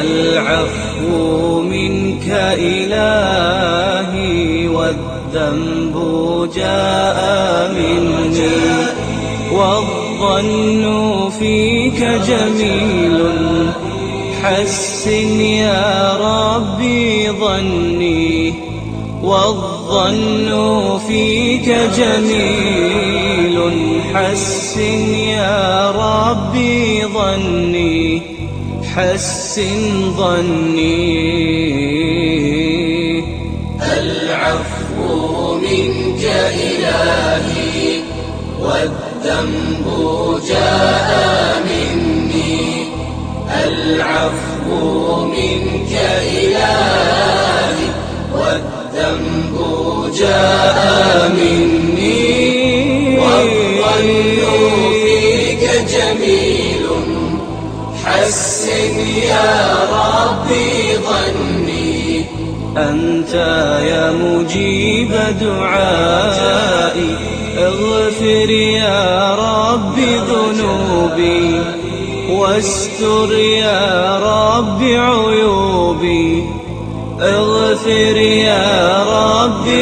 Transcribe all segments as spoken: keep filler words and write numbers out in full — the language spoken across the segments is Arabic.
العفو منك إلهي والذنب جاء مني والظن فيك جميل حسن يا ربي ظني والظن فيك جميل حسن يا ربي ظني حسن ظني. العفو منك إلهي والذنب جاء مني العفو منك إلهي والذنب جاء مني والظن فيك جميل حسن يا ربي ظني. أنت يا مجيب دعائي اغفر يا ربي ذنوبي واستر يا ربي عيوبي اغفر يا ربي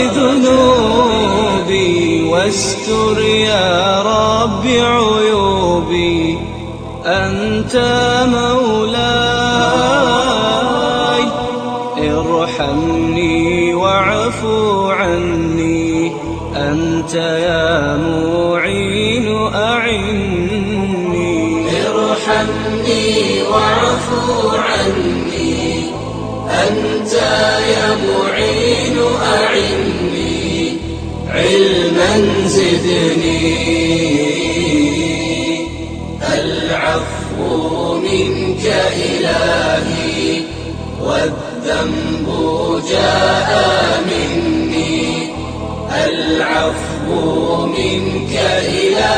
ذنوبي واستر يا ربي عيوبي. أنت مولاي ارحمني واعف عني أنت يا معين أعني. ارحمني واعف عني أنت يا معين أعني علما زدني. العفو منك إلهي والذنب جاء مني العفو منك إلهي